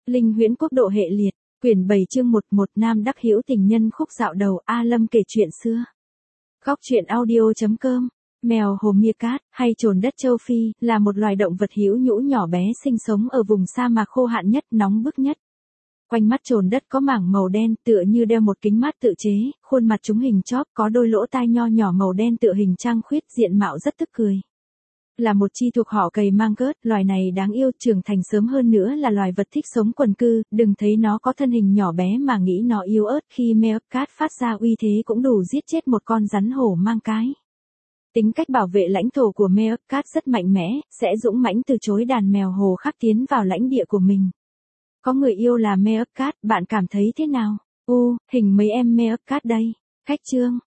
Linh huyễn quốc độ hệ liệt, quyển 7 chương 11 Nam đắc hữu tình nhân khúc dạo đầu A Lâm kể chuyện xưa. Góc truyện audio.com. Mèo hồ meerkat, hay trồn đất châu Phi, là một loài động vật hữu nhũ nhỏ bé sinh sống ở vùng sa mạc khô hạn nhất, nóng bức nhất. Quanh mắt trồn đất có mảng màu đen tựa như đeo một kính mát tự chế, khuôn mặt chúng hình chóp, có đôi lỗ tai nho nhỏ màu đen tựa hình trăng khuyết, diện mạo rất tức cười. Là một chi thuộc họ cầy mang cớt, loài này đáng yêu, trưởng thành sớm hơn nữa là loài vật thích sống quần cư, đừng thấy nó có thân hình nhỏ bé mà nghĩ nó yếu ớt, khi meerkat phát ra uy thế cũng đủ giết chết một con rắn hổ mang cái. Tính cách bảo vệ lãnh thổ của meerkat rất mạnh mẽ, sẽ dũng mãnh từ chối đàn mèo hồ khác tiến vào lãnh địa của mình. Có người yêu là meerkat, bạn cảm thấy thế nào? Hình mấy em meerkat đây. Khách chương.